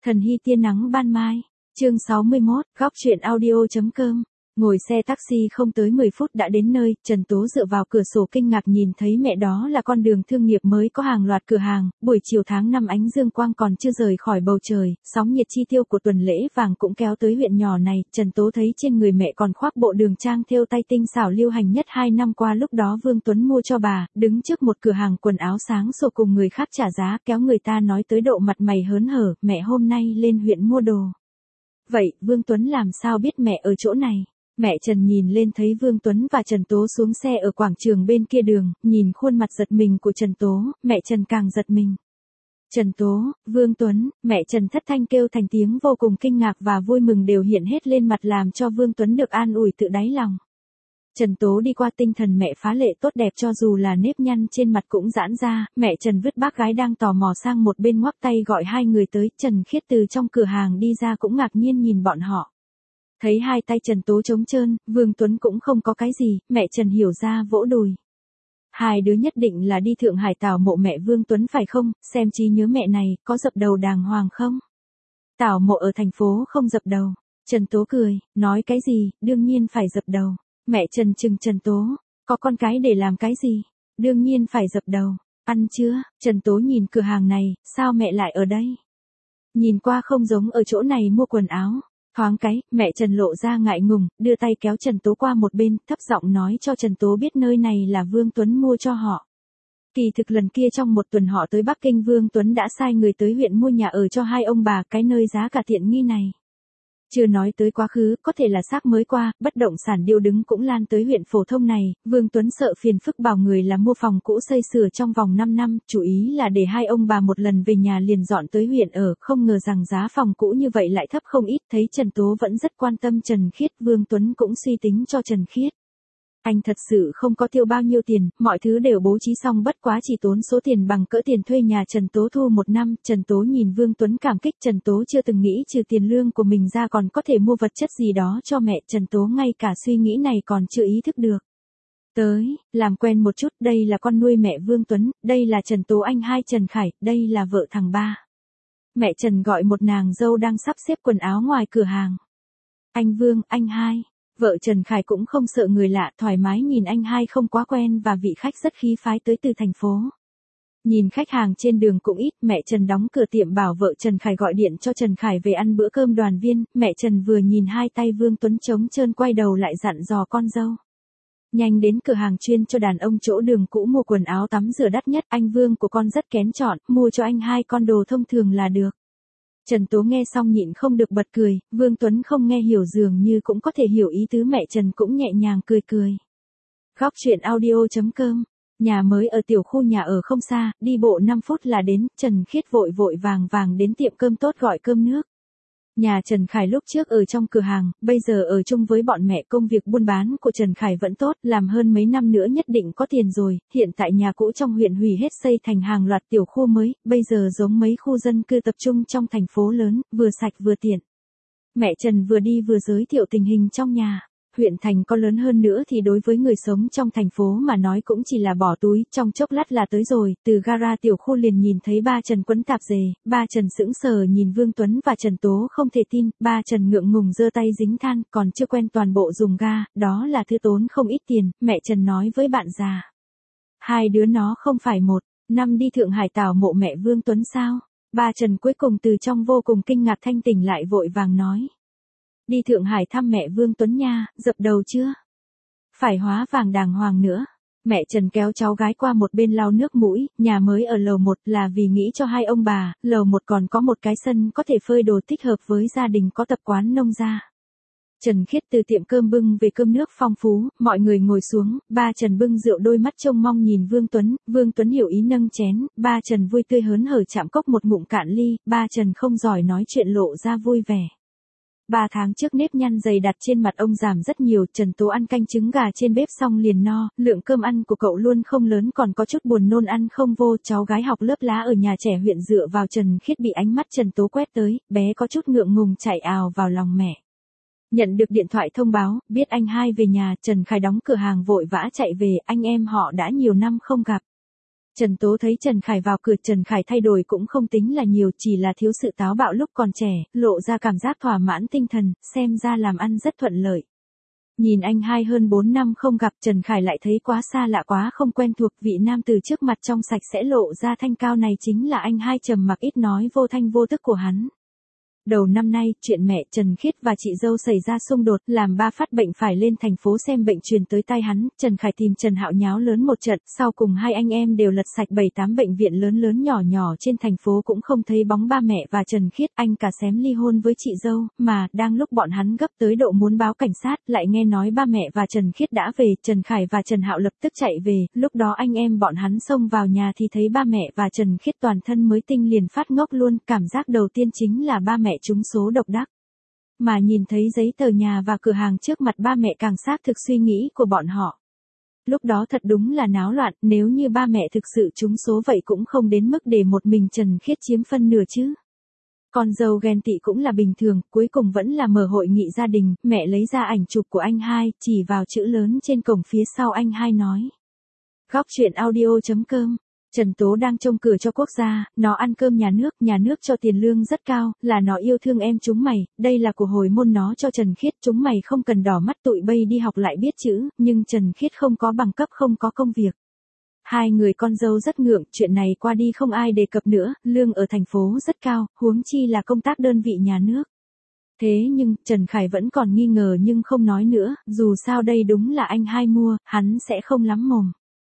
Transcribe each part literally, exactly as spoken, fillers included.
Thần hy tia nắng ban mai. Chương sáu mươi mốt, góc truyện audio.com. Ngồi xe taxi không tới mười phút đã đến nơi, Trần Tố dựa vào cửa sổ kinh ngạc nhìn thấy mẹ đó là con đường thương nghiệp mới có hàng loạt cửa hàng, buổi chiều tháng năm ánh dương quang còn chưa rời khỏi bầu trời, sóng nhiệt chi tiêu của tuần lễ vàng cũng kéo tới huyện nhỏ này, Trần Tố thấy trên người mẹ còn khoác bộ đường trang thêu tay tinh xảo lưu hành nhất hai năm qua lúc đó Vương Tuấn mua cho bà, đứng trước một cửa hàng quần áo sáng sủa cùng người khác trả giá kéo người ta nói tới độ mặt mày hớn hở, mẹ hôm nay lên huyện mua đồ. Vậy, Vương Tuấn làm sao biết mẹ ở chỗ này? Mẹ Trần nhìn lên thấy Vương Tuấn và Trần Tố xuống xe ở quảng trường bên kia đường, nhìn khuôn mặt giật mình của Trần Tố, mẹ Trần càng giật mình. Trần Tố, Vương Tuấn, mẹ Trần thất thanh kêu thành tiếng vô cùng kinh ngạc và vui mừng đều hiện hết lên mặt làm cho Vương Tuấn được an ủi tự đáy lòng. Trần Tố đi qua tinh thần mẹ phá lệ tốt đẹp cho dù là nếp nhăn trên mặt cũng giãn ra, mẹ Trần vứt bác gái đang tò mò sang một bên ngoắc tay gọi hai người tới, Trần Khiết từ trong cửa hàng đi ra cũng ngạc nhiên nhìn bọn họ. Thấy hai tay Trần Tố trống trơn, Vương Tuấn cũng không có cái gì, mẹ Trần hiểu ra vỗ đùi. Hai đứa nhất định là đi Thượng Hải tảo mộ mẹ Vương Tuấn phải không, xem trí nhớ mẹ này, có dập đầu đàng hoàng không? Tảo mộ ở thành phố không dập đầu. Trần Tố cười, nói cái gì, đương nhiên phải dập đầu. Mẹ Trần trừng Trần Tố, có con cái để làm cái gì? Đương nhiên phải dập đầu. Ăn chưa? Trần Tố nhìn cửa hàng này, sao mẹ lại ở đây? Nhìn qua không giống ở chỗ này mua quần áo. Thoáng cái, mẹ Trần lộ ra ngại ngùng, đưa tay kéo Trần Tố qua một bên, thấp giọng nói cho Trần Tố biết nơi này là Vương Tuấn mua cho họ. Kỳ thực lần kia trong một tuần họ tới Bắc Kinh Vương Tuấn đã sai người tới huyện mua nhà ở cho hai ông bà cái nơi giá cả tiện nghi này. Chưa nói tới quá khứ, có thể là xác mới qua, bất động sản điêu đứng cũng lan tới huyện phổ thông này, Vương Tuấn sợ phiền phức bảo người là mua phòng cũ xây sửa trong vòng năm năm, chủ ý là để hai ông bà một lần về nhà liền dọn tới huyện ở, không ngờ rằng giá phòng cũ như vậy lại thấp không ít, thấy Trần Tố vẫn rất quan tâm Trần Khiết, Vương Tuấn cũng suy tính cho Trần Khiết. Anh thật sự không có tiêu bao nhiêu tiền, mọi thứ đều bố trí xong bất quá chỉ tốn số tiền bằng cỡ tiền thuê nhà Trần Tố thu một năm, Trần Tố nhìn Vương Tuấn cảm kích, Trần Tố chưa từng nghĩ trừ tiền lương của mình ra còn có thể mua vật chất gì đó cho mẹ, Trần Tố ngay cả suy nghĩ này còn chưa ý thức được. Tới, làm quen một chút, đây là con nuôi mẹ Vương Tuấn, đây là Trần Tố anh hai Trần Khải, đây là vợ thằng ba. Mẹ Trần gọi một nàng dâu đang sắp xếp quần áo ngoài cửa hàng. Anh Vương, anh hai. Vợ Trần Khải cũng không sợ người lạ, thoải mái nhìn anh hai không quá quen và vị khách rất khí phái tới từ thành phố. Nhìn khách hàng trên đường cũng ít, mẹ Trần đóng cửa tiệm bảo vợ Trần Khải gọi điện cho Trần Khải về ăn bữa cơm đoàn viên, mẹ Trần vừa nhìn hai tay Vương Tuấn trống trơn quay đầu lại dặn dò con dâu. Nhanh đến cửa hàng chuyên cho đàn ông chỗ đường cũ mua quần áo tắm rửa đắt nhất, anh Vương của con rất kén chọn, mua cho anh hai con đồ thông thường là được. Trần Tố nghe xong nhịn không được bật cười, Vương Tuấn không nghe hiểu dường như cũng có thể hiểu ý tứ, mẹ Trần cũng nhẹ nhàng cười cười. Góc truyện audio.com. Nhà mới ở tiểu khu nhà ở không xa, đi bộ năm phút là đến, Trần Khiết vội vội vàng vàng đến tiệm cơm tốt gọi cơm nước. Nhà Trần Khải lúc trước ở trong cửa hàng, bây giờ ở chung với bọn mẹ, công việc buôn bán của Trần Khải vẫn tốt, làm hơn mấy năm nữa nhất định có tiền rồi, hiện tại nhà cũ trong huyện hủy hết xây thành hàng loạt tiểu khu mới, bây giờ giống mấy khu dân cư tập trung trong thành phố lớn, vừa sạch vừa tiện. Mẹ Trần vừa đi vừa giới thiệu tình hình trong nhà. Huyện thành có lớn hơn nữa thì đối với người sống trong thành phố mà nói cũng chỉ là bỏ túi, trong chốc lát là tới rồi, từ gara tiểu khu liền nhìn thấy ba Trần quấn tạp dề, ba Trần sững sờ nhìn Vương Tuấn và Trần Tố không thể tin, ba Trần ngượng ngùng giơ tay dính than, còn chưa quen toàn bộ dùng ga, đó là thứ tốn không ít tiền, mẹ Trần nói với bạn già. Hai đứa nó không phải một, năm đi Thượng Hải tảo mộ mẹ Vương Tuấn sao? Ba Trần cuối cùng từ trong vô cùng kinh ngạc thanh tỉnh lại vội vàng nói. Đi Thượng Hải thăm mẹ Vương Tuấn nha, dập đầu chưa? Phải hóa vàng đàng hoàng nữa. Mẹ Trần kéo cháu gái qua một bên lau nước mũi, nhà mới ở lầu một là vì nghĩ cho hai ông bà, lầu một còn có một cái sân có thể phơi đồ thích hợp với gia đình có tập quán nông gia. Trần Khiết từ tiệm cơm bưng về cơm nước phong phú, mọi người ngồi xuống, ba Trần bưng rượu đôi mắt trông mong nhìn Vương Tuấn, Vương Tuấn hiểu ý nâng chén, ba Trần vui tươi hớn hở chạm cốc một ngụm cạn ly, ba Trần không giỏi nói chuyện lộ ra vui vẻ. Ba tháng trước nếp nhăn dày đặt trên mặt ông giảm rất nhiều, Trần Tố ăn canh trứng gà trên bếp xong liền no, lượng cơm ăn của cậu luôn không lớn còn có chút buồn nôn ăn không vô, cháu gái học lớp lá ở nhà trẻ huyện dựa vào Trần Khiết bị ánh mắt Trần Tố quét tới, bé có chút ngượng ngùng chạy ào vào lòng mẹ. Nhận được điện thoại thông báo, biết anh hai về nhà, Trần Khải đóng cửa hàng vội vã chạy về, anh em họ đã nhiều năm không gặp. Trần Tố thấy Trần Khải vào cửa, Trần Khải thay đổi cũng không tính là nhiều, chỉ là thiếu sự táo bạo lúc còn trẻ, lộ ra cảm giác thỏa mãn tinh thần, xem ra làm ăn rất thuận lợi. Nhìn anh hai hơn bốn năm không gặp, Trần Khải lại thấy quá xa lạ, quá không quen thuộc, vị nam từ trước mặt trong sạch sẽ lộ ra thanh cao này chính là anh hai trầm mặc ít nói vô thanh vô tức của hắn. Đầu năm nay, chuyện mẹ Trần Khiết và chị dâu xảy ra xung đột, làm ba phát bệnh phải lên thành phố xem bệnh truyền tới tay hắn, Trần Khải tìm Trần Hạo nháo lớn một trận, sau cùng hai anh em đều lật sạch bảy tám bệnh viện lớn lớn nhỏ nhỏ trên thành phố cũng không thấy bóng ba mẹ và Trần Khiết, anh cả xém ly hôn với chị dâu, mà, đang lúc bọn hắn gấp tới độ muốn báo cảnh sát, lại nghe nói ba mẹ và Trần Khiết đã về, Trần Khải và Trần Hạo lập tức chạy về, lúc đó anh em bọn hắn xông vào nhà thì thấy ba mẹ và Trần Khiết toàn thân mới tinh liền phát ngốc luôn, cảm giác đầu tiên chính là ba mẹ trúng số độc đắc. Mà nhìn thấy giấy tờ nhà và cửa hàng trước mặt ba mẹ càng xác thực suy nghĩ của bọn họ. Lúc đó thật đúng là náo loạn, nếu như ba mẹ thực sự trúng số vậy cũng không đến mức để một mình Trần Khiết chiếm phân nửa chứ. Con dâu ghen tị cũng là bình thường, cuối cùng vẫn là mở hội nghị gia đình, mẹ lấy ra ảnh chụp của anh hai, chỉ vào chữ lớn trên cổng phía sau anh hai nói. Góc truyện audio chấm com. Trần Tố đang trông cửa cho quốc gia, nó ăn cơm nhà nước, nhà nước cho tiền lương rất cao, là nó yêu thương em chúng mày, đây là của hồi môn nó cho Trần Khiết, chúng mày không cần đỏ mắt tụi bây đi học lại biết chữ, nhưng Trần Khiết không có bằng cấp, không có công việc. Hai người con dâu rất ngượng, chuyện này qua đi không ai đề cập nữa, lương ở thành phố rất cao, huống chi là công tác đơn vị nhà nước. Thế nhưng, Trần Khải vẫn còn nghi ngờ nhưng không nói nữa, dù sao đây đúng là anh hai mua, hắn sẽ không lắm mồm.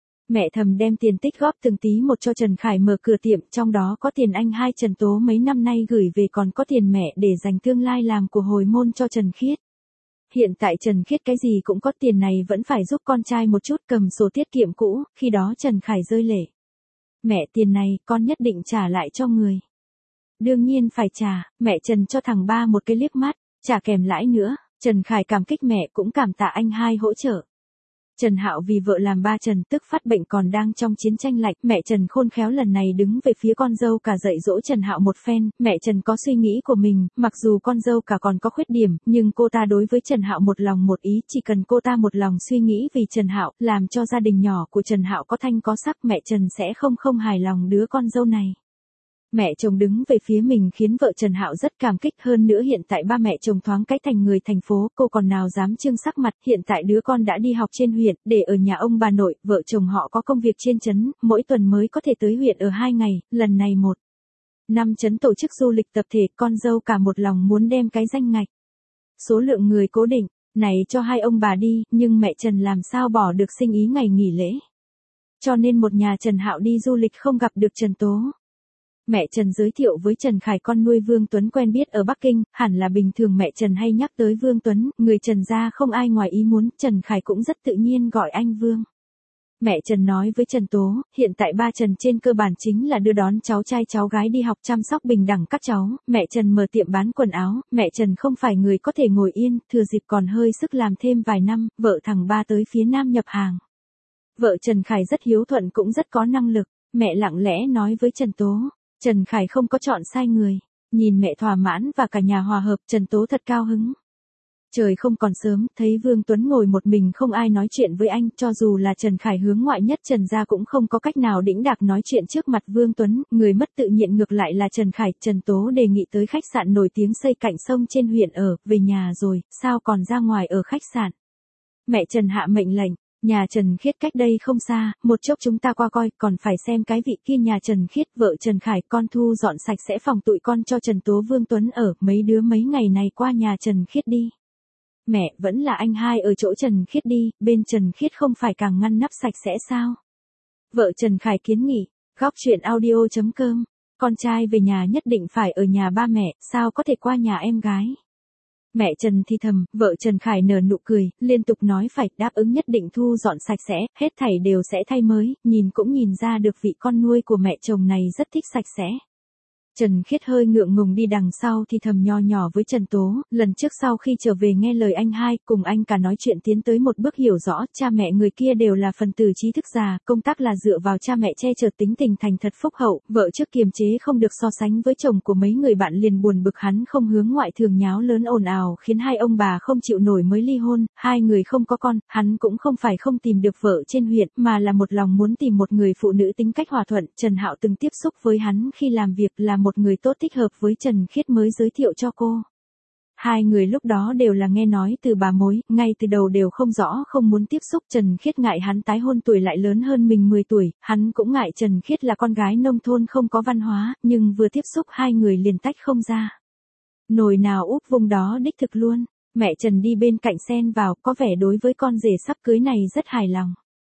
Mẹ thầm đem tiền tích góp từng tí một cho Trần Khải mở cửa tiệm, trong đó có tiền anh hai Trần Tố mấy năm nay gửi về, còn có tiền mẹ để dành tương lai làm của hồi môn cho Trần Khiết. Hiện tại Trần Khiết cái gì cũng có, tiền này vẫn phải giúp con trai một chút, cầm sổ tiết kiệm cũ, khi đó Trần Khải rơi lệ. Mẹ, tiền này, con nhất định trả lại cho người. Đương nhiên phải trả, mẹ Trần cho thằng ba một cái liếc mắt, trả kèm lãi nữa, Trần Khải cảm kích mẹ cũng cảm tạ anh hai hỗ trợ. Trần Hạo vì vợ làm ba Trần tức phát bệnh còn đang trong chiến tranh lạnh, mẹ Trần khôn khéo lần này đứng về phía con dâu cả dạy dỗ Trần Hạo một phen, mẹ Trần có suy nghĩ của mình, mặc dù con dâu cả còn có khuyết điểm, nhưng cô ta đối với Trần Hạo một lòng một ý, chỉ cần cô ta một lòng suy nghĩ vì Trần Hạo, làm cho gia đình nhỏ của Trần Hạo có thanh có sắc, mẹ Trần sẽ không không hài lòng đứa con dâu này. Mẹ chồng đứng về phía mình khiến vợ Trần Hạo rất cảm kích, hơn nữa hiện tại ba mẹ chồng thoáng cái thành người thành phố, cô còn nào dám trương sắc mặt, hiện tại đứa con đã đi học trên huyện, để ở nhà ông bà nội, vợ chồng họ có công việc trên trấn, mỗi tuần mới có thể tới huyện ở hai ngày, lần này một năm trấn tổ chức du lịch tập thể, con dâu cả một lòng muốn đem cái danh ngạch. Số lượng người cố định, này cho hai ông bà đi, nhưng mẹ Trần làm sao bỏ được sinh ý ngày nghỉ lễ. Cho nên một nhà Trần Hạo đi du lịch không gặp được Trần Tố. Mẹ Trần giới thiệu với Trần Khải con nuôi Vương Tuấn quen biết ở Bắc Kinh, hẳn là bình thường mẹ Trần hay nhắc tới Vương Tuấn, người Trần gia không ai ngoài ý muốn, Trần Khải cũng rất tự nhiên gọi anh Vương. Mẹ Trần nói với Trần Tố, hiện tại ba Trần trên cơ bản chính là đưa đón cháu trai cháu gái đi học, chăm sóc bình đẳng các cháu, mẹ Trần mở tiệm bán quần áo, mẹ Trần không phải người có thể ngồi yên, thừa dịp còn hơi sức làm thêm vài năm, vợ thằng ba tới phía Nam nhập hàng. Vợ Trần Khải rất hiếu thuận cũng rất có năng lực, mẹ lặng lẽ nói với Trần Tố. Trần Khải không có chọn sai người, nhìn mẹ thỏa mãn và cả nhà hòa hợp, Trần Tố thật cao hứng. Trời không còn sớm, thấy Vương Tuấn ngồi một mình không ai nói chuyện với anh, cho dù là Trần Khải hướng ngoại nhất Trần gia cũng không có cách nào đĩnh đạc nói chuyện trước mặt Vương Tuấn, người mất tự nhiên ngược lại là Trần Khải. Trần Tố đề nghị tới khách sạn nổi tiếng xây cạnh sông trên huyện ở, về nhà rồi, sao còn ra ngoài ở khách sạn. Mẹ Trần hạ mệnh lệnh. Nhà Trần Khiết cách đây không xa, một chốc chúng ta qua coi, còn phải xem cái vị kia nhà Trần Khiết, vợ Trần Khải, con thu dọn sạch sẽ phòng tụi con cho Trần Tố Vương Tuấn ở, mấy đứa mấy ngày này qua nhà Trần Khiết đi. Mẹ, vẫn là anh hai ở chỗ Trần Khiết đi, bên Trần Khiết không phải càng ngăn nắp sạch sẽ sao? Vợ Trần Khải kiến nghị, góc truyện audio chấm com, con trai về nhà nhất định phải ở nhà ba mẹ, sao có thể qua nhà em gái? Mẹ Trần thì thầm, vợ Trần Khải nở nụ cười, liên tục nói phải, đáp ứng nhất định thu dọn sạch sẽ, hết thảy đều sẽ thay mới, nhìn cũng nhìn ra được vị con nuôi của mẹ chồng này rất thích sạch sẽ. Trần Khiết hơi ngượng ngùng đi đằng sau thì thầm nho nhỏ với Trần Tố, lần trước sau khi trở về nghe lời anh hai, cùng anh cả nói chuyện tiến tới một bước hiểu rõ, cha mẹ người kia đều là phần tử trí thức già, công tác là dựa vào cha mẹ che chở, tính tình thành thật phúc hậu, vợ trước kiềm chế không được so sánh với chồng của mấy người bạn liền buồn bực hắn không hướng ngoại thường nháo lớn ồn ào khiến hai ông bà không chịu nổi mới ly hôn, hai người không có con, hắn cũng không phải không tìm được vợ trên huyện, mà là một lòng muốn tìm một người phụ nữ tính cách hòa thuận, Trần Hạo từng tiếp xúc với hắn khi làm việc là một người tốt thích hợp với Trần Khiết mới giới thiệu cho cô. Hai người lúc đó đều là nghe nói từ bà mối, ngay từ đầu đều không rõ không muốn tiếp xúc. Trần Khiết ngại hắn tái hôn tuổi lại lớn hơn mình mười tuổi, hắn cũng ngại Trần Khiết là con gái nông thôn không có văn hóa, nhưng vừa tiếp xúc hai người liền tách không ra. Nồi nào úp vung đó đích thực luôn, mẹ Trần đi bên cạnh xen vào, có vẻ đối với con rể sắp cưới này rất hài lòng.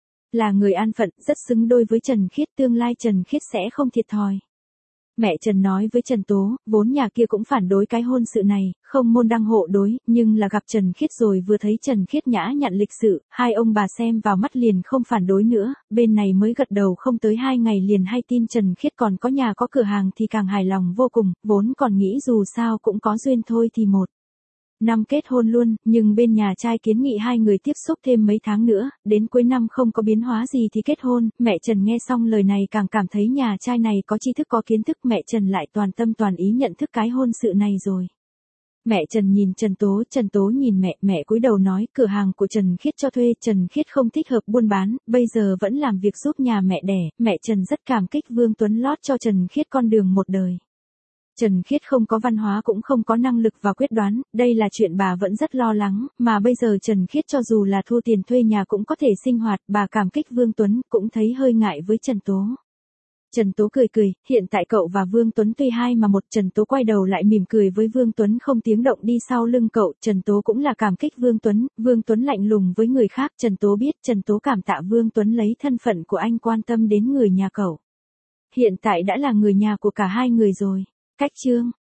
Là người an phận, rất xứng đôi với Trần Khiết, tương lai Trần Khiết sẽ không thiệt thòi. Mẹ Trần nói với Trần Tố, vốn nhà kia cũng phản đối cái hôn sự này, không môn đăng hộ đối, nhưng là gặp Trần Khiết rồi vừa thấy Trần Khiết nhã nhặn lịch sự, hai ông bà xem vào mắt liền không phản đối nữa, bên này mới gật đầu không tới hai ngày liền hay tin Trần Khiết còn có nhà có cửa hàng thì càng hài lòng vô cùng, vốn còn nghĩ dù sao cũng có duyên thôi thì một năm kết hôn luôn, nhưng bên nhà trai kiến nghị hai người tiếp xúc thêm mấy tháng nữa, đến cuối năm không có biến hóa gì thì kết hôn. Mẹ Trần nghe xong lời này càng cảm thấy nhà trai này có tri thức có kiến thức, mẹ Trần lại toàn tâm toàn ý nhận thức cái hôn sự này rồi. Mẹ Trần nhìn Trần Tố, Trần Tố nhìn mẹ, mẹ cúi đầu nói, cửa hàng của Trần Khiết cho thuê, Trần Khiết không thích hợp buôn bán, bây giờ vẫn làm việc giúp nhà mẹ đẻ, mẹ Trần rất cảm kích Vương Tuấn lót cho Trần Khiết con đường một đời. Trần Khiết không có văn hóa cũng không có năng lực và quyết đoán, đây là chuyện bà vẫn rất lo lắng, mà bây giờ Trần Khiết cho dù là thua tiền thuê nhà cũng có thể sinh hoạt, bà cảm kích Vương Tuấn, cũng thấy hơi ngại với Trần Tố. Trần Tố cười cười, hiện tại cậu và Vương Tuấn tuy hai mà một. Trần Tố quay đầu lại mỉm cười với Vương Tuấn không tiếng động đi sau lưng cậu, Trần Tố cũng là cảm kích Vương Tuấn, Vương Tuấn lạnh lùng với người khác, Trần Tố biết, Trần Tố cảm tạ Vương Tuấn lấy thân phận của anh quan tâm đến người nhà cậu. Hiện tại đã là người nhà của cả hai người rồi. Cách chương